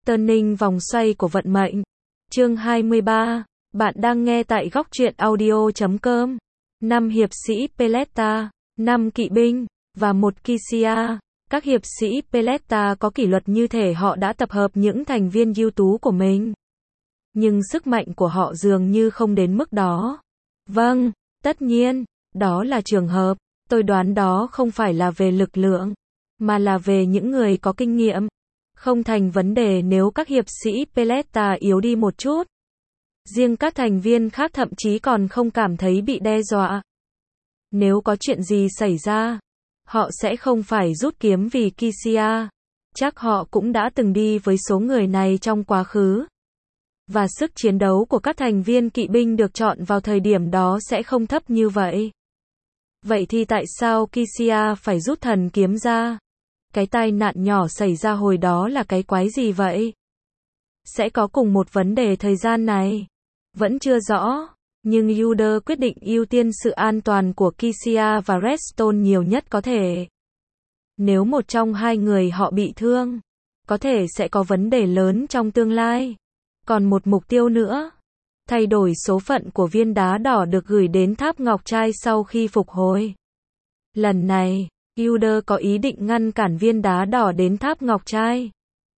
Turning vòng xoay của vận mệnh. Chương 23. Bạn đang nghe tại góc truyện audio.com. 5 hiệp sĩ Peleta, 5 kỵ binh, và 1 Kisia. Các hiệp sĩ Peleta có kỷ luật như thể họ đã tập hợp những thành viên ưu tú của mình. Nhưng sức mạnh của họ dường như không đến mức đó. Vâng, tất nhiên, đó là trường hợp. Tôi đoán đó không phải là về lực lượng, mà là về những người có kinh nghiệm. Không thành vấn đề nếu các hiệp sĩ Peleta yếu đi một chút. Riêng các thành viên khác thậm chí còn không cảm thấy bị đe dọa. Nếu có chuyện gì xảy ra, họ sẽ không phải rút kiếm vì Kisia. Chắc họ cũng đã từng đi với số người này trong quá khứ. Và sức chiến đấu của các thành viên kỵ binh được chọn vào thời điểm đó sẽ không thấp như vậy. Vậy thì tại sao Kisia phải rút thần kiếm ra? Cái tai nạn nhỏ xảy ra hồi đó là cái quái gì vậy? Sẽ có cùng một vấn đề thời gian này. Vẫn chưa rõ, nhưng Yuder quyết định ưu tiên sự an toàn của Kisia và Redstone nhiều nhất có thể. Nếu một trong hai người họ bị thương, có thể sẽ có vấn đề lớn trong tương lai. Còn một mục tiêu nữa, thay đổi số phận của viên đá đỏ được gửi đến tháp ngọc trai sau khi phục hồi. Lần này, Yuder có ý định ngăn cản viên đá đỏ đến tháp ngọc trai.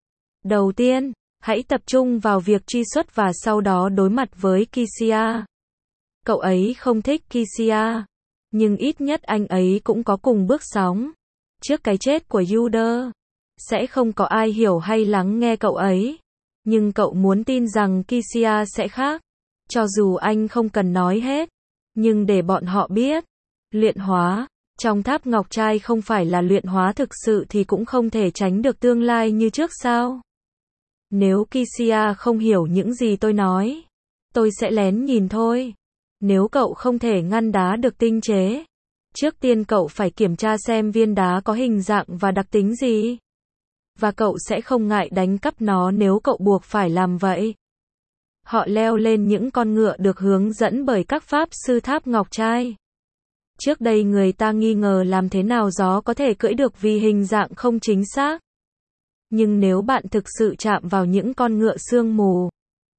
Đầu tiên, hãy tập trung vào việc truy xuất và sau đó đối mặt với Kisia. Cậu ấy không thích Kisia, nhưng ít nhất anh ấy cũng có cùng bước sóng. Trước cái chết của Yuder, sẽ không có ai hiểu hay lắng nghe cậu ấy. Nhưng cậu muốn tin rằng Kisia sẽ khác. Cho dù anh không cần nói hết, nhưng để bọn họ biết, luyện hóa trong tháp ngọc trai không phải là luyện hóa thực sự thì cũng không thể tránh được tương lai như trước sao? Nếu Kisia không hiểu những gì tôi nói, tôi sẽ lén nhìn thôi. Nếu cậu không thể ngăn đá được tinh chế, trước tiên cậu phải kiểm tra xem viên đá có hình dạng và đặc tính gì. Và cậu sẽ không ngại đánh cắp nó nếu cậu buộc phải làm vậy. Họ leo lên những con ngựa được hướng dẫn bởi các pháp sư tháp ngọc trai. Trước đây người ta nghi ngờ làm thế nào gió có thể cưỡi được vì hình dạng không chính xác. Nhưng nếu bạn thực sự chạm vào những con ngựa sương mù,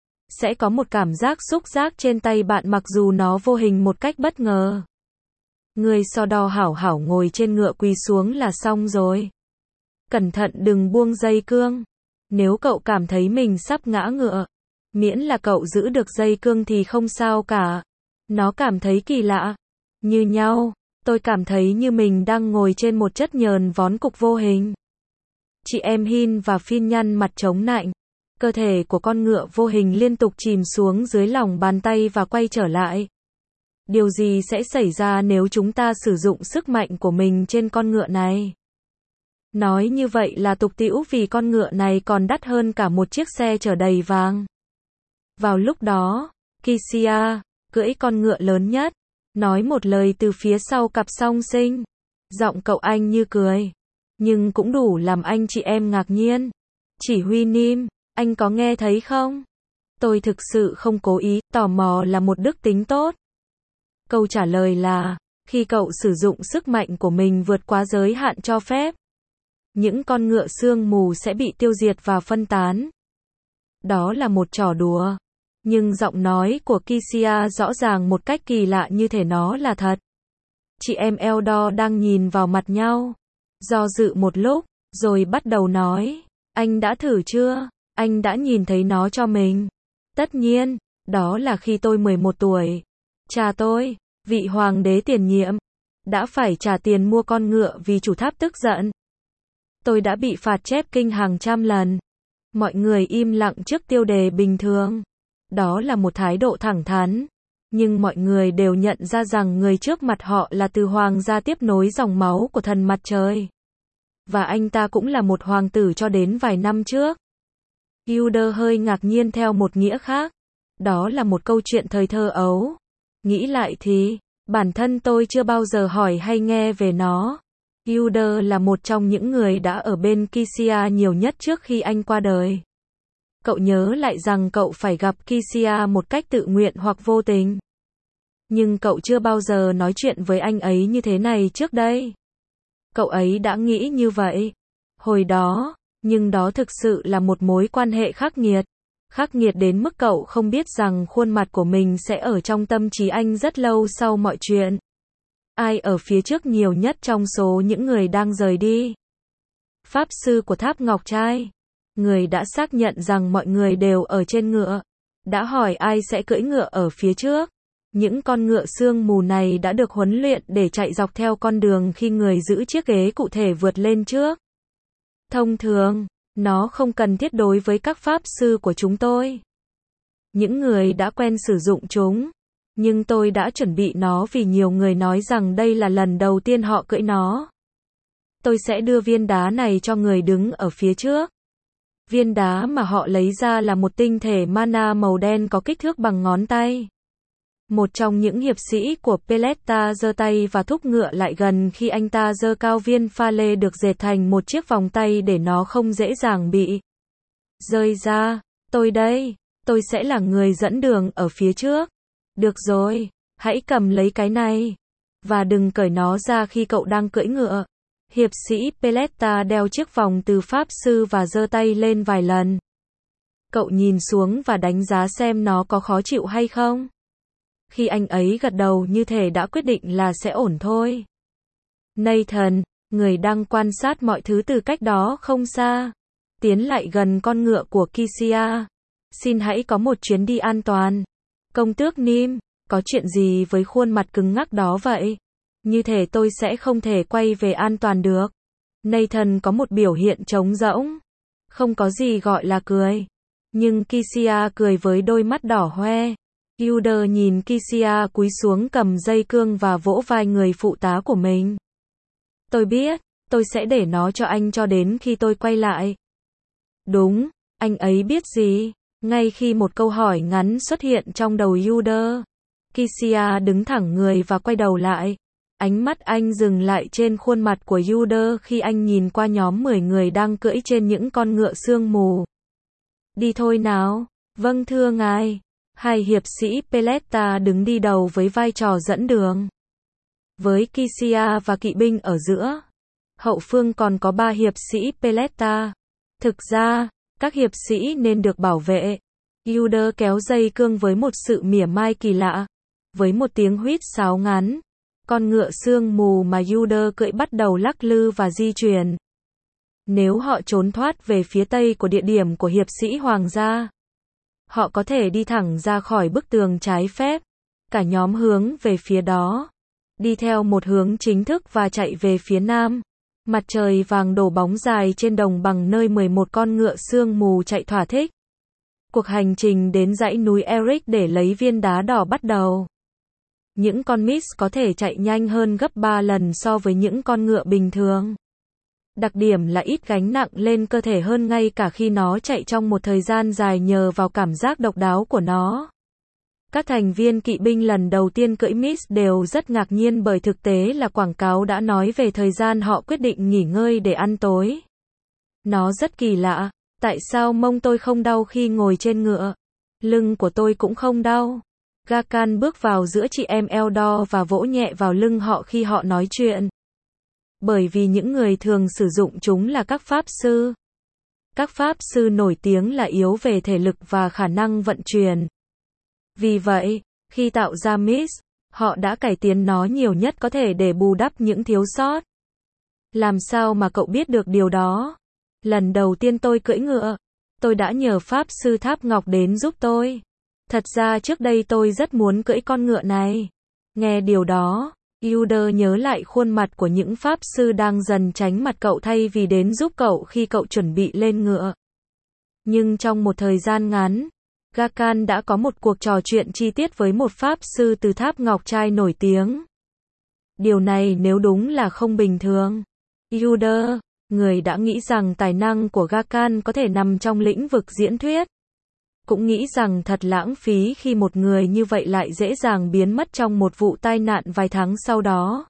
sẽ có một cảm giác xúc giác trên tay bạn mặc dù nó vô hình một cách bất ngờ. Người so đo hảo hảo ngồi trên ngựa quỳ xuống là xong rồi. Cẩn thận đừng buông dây cương. Nếu cậu cảm thấy mình sắp ngã ngựa, miễn là cậu giữ được dây cương thì không sao cả. Nó cảm thấy kỳ lạ. Như nhau, tôi cảm thấy như mình đang ngồi trên một chất nhờn vón cục vô hình. Chị em Hin và Phin nhăn mặt chống nạnh. Cơ thể của con ngựa vô hình liên tục chìm xuống dưới lòng bàn tay và quay trở lại. Điều gì sẽ xảy ra nếu chúng ta sử dụng sức mạnh của mình trên con ngựa này? Nói như vậy là tục tĩu vì con ngựa này còn đắt hơn cả một chiếc xe chở đầy vàng. Vào lúc đó, Kisia, cưỡi con ngựa lớn nhất, nói một lời từ phía sau cặp song sinh. Giọng cậu anh như cười, nhưng cũng đủ làm anh chị em ngạc nhiên. Chỉ huy Nim, anh có nghe thấy không? Tôi thực sự không cố ý, tò mò là một đức tính tốt. Câu trả lời là, khi cậu sử dụng sức mạnh của mình vượt quá giới hạn cho phép, những con ngựa sương mù sẽ bị tiêu diệt và phân tán. Đó là một trò đùa. Nhưng giọng nói của Kisia rõ ràng một cách kỳ lạ như thể nó là thật. Chị em Eldor đang nhìn vào mặt nhau. Do dự một lúc, rồi bắt đầu nói. Anh đã thử chưa? Anh đã nhìn thấy nó cho mình. Tất nhiên, đó là khi tôi 11 tuổi. Cha tôi, vị hoàng đế tiền nhiệm, đã phải trả tiền mua con ngựa vì chủ tháp tức giận. Tôi đã bị phạt chép kinh hàng trăm lần. Mọi người im lặng trước tiêu đề bình thường. Đó là một thái độ thẳng thắn. Nhưng mọi người đều nhận ra rằng người trước mặt họ là từ hoàng gia tiếp nối dòng máu của thần mặt trời. Và anh ta cũng là một hoàng tử cho đến vài năm trước. Yuder hơi ngạc nhiên theo một nghĩa khác. Đó là một câu chuyện thời thơ ấu. Nghĩ lại thì, bản thân tôi chưa bao giờ hỏi hay nghe về nó. Yuder là một trong những người đã ở bên Kisia nhiều nhất trước khi anh qua đời. Cậu nhớ lại rằng cậu phải gặp Kisia một cách tự nguyện hoặc vô tình. Nhưng cậu chưa bao giờ nói chuyện với anh ấy như thế này trước đây. Cậu ấy đã nghĩ như vậy. Hồi đó, Nhưng đó thực sự là một mối quan hệ khắc nghiệt. Khắc nghiệt đến mức cậu không biết rằng khuôn mặt của mình sẽ ở trong tâm trí anh rất lâu sau mọi chuyện. Ai ở phía trước nhiều nhất trong số những người đang rời đi? Pháp sư của tháp ngọc trai. Người đã xác nhận rằng mọi người đều ở trên ngựa. Đã hỏi ai sẽ cưỡi ngựa ở phía trước. Những con ngựa sương mù này đã được huấn luyện để chạy dọc theo con đường khi người giữ chiếc ghế cụ thể vượt lên trước. Thông thường, nó không cần thiết đối với các pháp sư của chúng tôi. Những người đã quen sử dụng chúng. Nhưng tôi đã chuẩn bị nó vì nhiều người nói rằng đây là lần đầu tiên họ cưỡi nó. Tôi sẽ đưa viên đá này cho người đứng ở phía trước. Viên đá mà họ lấy ra là một tinh thể mana màu đen có kích thước bằng ngón tay. Một trong những hiệp sĩ của Peletta giơ tay và thúc ngựa lại gần khi anh ta giơ cao viên pha lê được dệt thành một chiếc vòng tay để nó không dễ dàng bị rơi ra. Tôi đây, tôi sẽ là người dẫn đường ở phía trước. Được rồi, hãy cầm lấy cái này. Và đừng cởi nó ra khi cậu đang cưỡi ngựa. Hiệp sĩ Peletta đeo chiếc vòng từ pháp sư và giơ tay lên vài lần. Cậu nhìn xuống và đánh giá xem nó có khó chịu hay không. Khi anh ấy gật đầu như thể đã quyết định là sẽ ổn thôi. Nathan, người đang quan sát mọi thứ từ cách đó không xa, tiến lại gần con ngựa của Kisia. Xin hãy có một chuyến đi an toàn. Công tước Nim, có chuyện gì với khuôn mặt cứng ngắc đó vậy? Như thể tôi sẽ không thể quay về an toàn được. Nathan có một biểu hiện trống rỗng. Không có gì gọi là cười. Nhưng Kisia cười với đôi mắt đỏ hoe. Uder nhìn Kisia cúi xuống cầm dây cương và vỗ vai người phụ tá của mình. Tôi biết, tôi sẽ để nó cho anh cho đến khi tôi quay lại. Đúng, anh ấy biết gì? Ngay khi một câu hỏi ngắn xuất hiện trong đầu Uder, Kisia đứng thẳng người và quay đầu lại. Ánh mắt anh dừng lại trên khuôn mặt của Uder khi anh nhìn qua nhóm 10 người đang cưỡi trên những con ngựa sương mù. Đi thôi nào. Vâng thưa ngài. Hai hiệp sĩ Peletta đứng đi đầu với vai trò dẫn đường. Với Kisia và kỵ binh ở giữa. Hậu phương còn có 3 hiệp sĩ Peletta. Thực ra, các hiệp sĩ nên được bảo vệ. Uder kéo dây cương với một sự mỉa mai kỳ lạ. Với một tiếng huýt sáo ngắn, con ngựa sương mù mà Uder cưỡi bắt đầu lắc lư và di chuyển. Nếu họ trốn thoát về phía tây của địa điểm của hiệp sĩ hoàng gia, họ có thể đi thẳng ra khỏi bức tường trái phép. Cả nhóm hướng về phía đó, đi theo một hướng chính thức và chạy về phía nam. Mặt trời vàng đổ bóng dài trên đồng bằng nơi 11 con ngựa sương mù chạy thỏa thích. Cuộc hành trình đến dãy núi Eric để lấy viên đá đỏ bắt đầu. Những con Mist có thể chạy nhanh hơn gấp 3 lần so với những con ngựa bình thường. Đặc điểm là ít gánh nặng lên cơ thể hơn ngay cả khi nó chạy trong một thời gian dài nhờ vào cảm giác độc đáo của nó. Các thành viên kỵ binh lần đầu tiên cưỡi Mist đều rất ngạc nhiên bởi thực tế là quảng cáo đã nói về thời gian họ quyết định nghỉ ngơi để ăn tối. Nó rất kỳ lạ. Tại sao mông tôi không đau khi ngồi trên ngựa? Lưng của tôi cũng không đau. Gakan bước vào giữa chị em Eldor và vỗ nhẹ vào lưng họ khi họ nói chuyện. Bởi vì những người thường sử dụng chúng là các pháp sư. Các pháp sư nổi tiếng là yếu về thể lực và khả năng vận chuyển. Vì vậy, khi tạo ra Mist, họ đã cải tiến nó nhiều nhất có thể để bù đắp những thiếu sót. Làm sao mà cậu biết được điều đó? Lần đầu tiên tôi cưỡi ngựa, tôi đã nhờ pháp sư Tháp Ngọc đến giúp tôi. Thật ra trước đây tôi rất muốn cưỡi con ngựa này. Nghe điều đó, Uder nhớ lại khuôn mặt của những pháp sư đang dần tránh mặt cậu thay vì đến giúp cậu khi cậu chuẩn bị lên ngựa. Nhưng trong một thời gian ngắn, Gakan đã có một cuộc trò chuyện chi tiết với một pháp sư từ Tháp Ngọc Trai nổi tiếng. Điều này nếu đúng là không bình thường. Uder, người đã nghĩ rằng tài năng của Gakan có thể nằm trong lĩnh vực diễn thuyết, cũng nghĩ rằng thật lãng phí khi một người như vậy lại dễ dàng biến mất trong một vụ tai nạn vài tháng sau đó.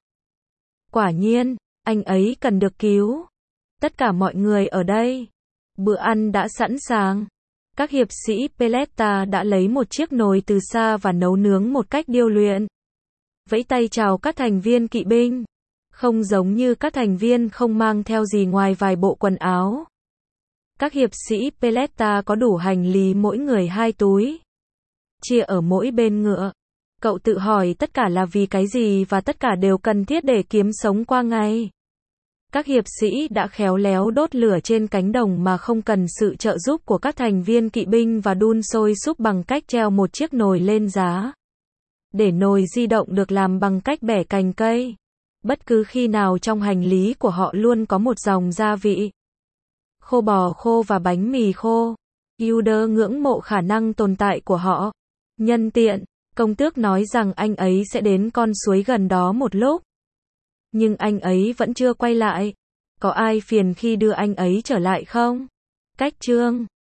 Quả nhiên, anh ấy cần được cứu. Tất cả mọi người ở đây. Bữa ăn đã sẵn sàng. Các hiệp sĩ Peletta đã lấy một chiếc nồi từ xa và nấu nướng một cách điêu luyện. Vẫy tay chào các thành viên kỵ binh. Không giống như các thành viên không mang theo gì ngoài vài bộ quần áo. Các hiệp sĩ Peleta có đủ hành lý mỗi người 2 túi, chia ở mỗi bên ngựa. Cậu tự hỏi tất cả là vì cái gì và tất cả đều cần thiết để kiếm sống qua ngày. Các hiệp sĩ đã khéo léo đốt lửa trên cánh đồng mà không cần sự trợ giúp của các thành viên kỵ binh và đun sôi súp bằng cách treo một chiếc nồi lên giá. Để nồi di động được làm bằng cách bẻ cành cây. Bất cứ khi nào trong hành lý của họ luôn có một dòng gia vị khô, bò khô và bánh mì khô. Uder ngưỡng mộ khả năng tồn tại của họ. Nhân tiện, công tước nói rằng anh ấy sẽ đến con suối gần đó một lúc. Nhưng anh ấy vẫn chưa quay lại. Có ai phiền khi đưa anh ấy trở lại không? Cách chương